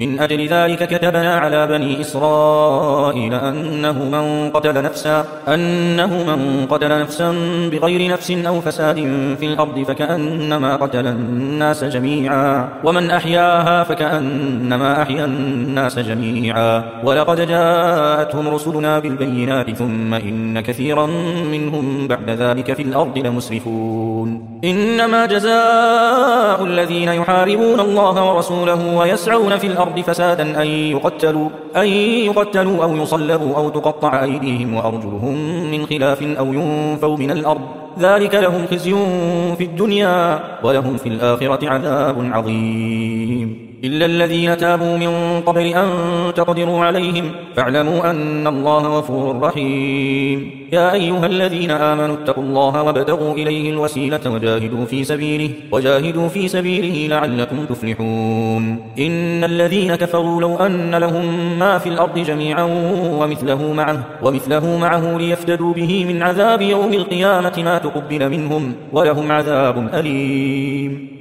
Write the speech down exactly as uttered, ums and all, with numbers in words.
من أجل ذلك كتبنا على بني إسرائيل أنه من قتل نفسا أنه من قتل نفسا بغير نفس أو فساد في الأرض فكأنما قتل الناس جميعا ومن أحياها فكأنما أحيا الناس جميعا ولقد جاءتهم رسلنا بالبينات ثم إن كثيرا منهم بعد ذلك في الأرض لمسرفون إنما جزاء الذين يحاربون الله ورسوله ويسعون في الأرض فسادا أن يقتلوا, أن يقتلوا أو يصلبوا أو تقطع أيديهم وأرجلهم من خلاف أو ينفوا من الأرض ذلك لهم خزي في الدنيا ولهم في الآخرة عذاب عظيم إلا الذين تابوا من قبل أن تقدروا عليهم فاعلموا أن الله غفور رحيم يا أيها الذين آمنوا اتقوا الله وابتغوا إليه الوسيلة وجاهدوا في سبيله وجاهدوا في سبيله لعلكم تفلحون إن الذين كفروا لو أن لهم ما في الأرض جميعا ومثله معه, ومثله معه ليفتدوا به من عذاب يوم القيامة ما تقبل منهم ولهم عذاب أليم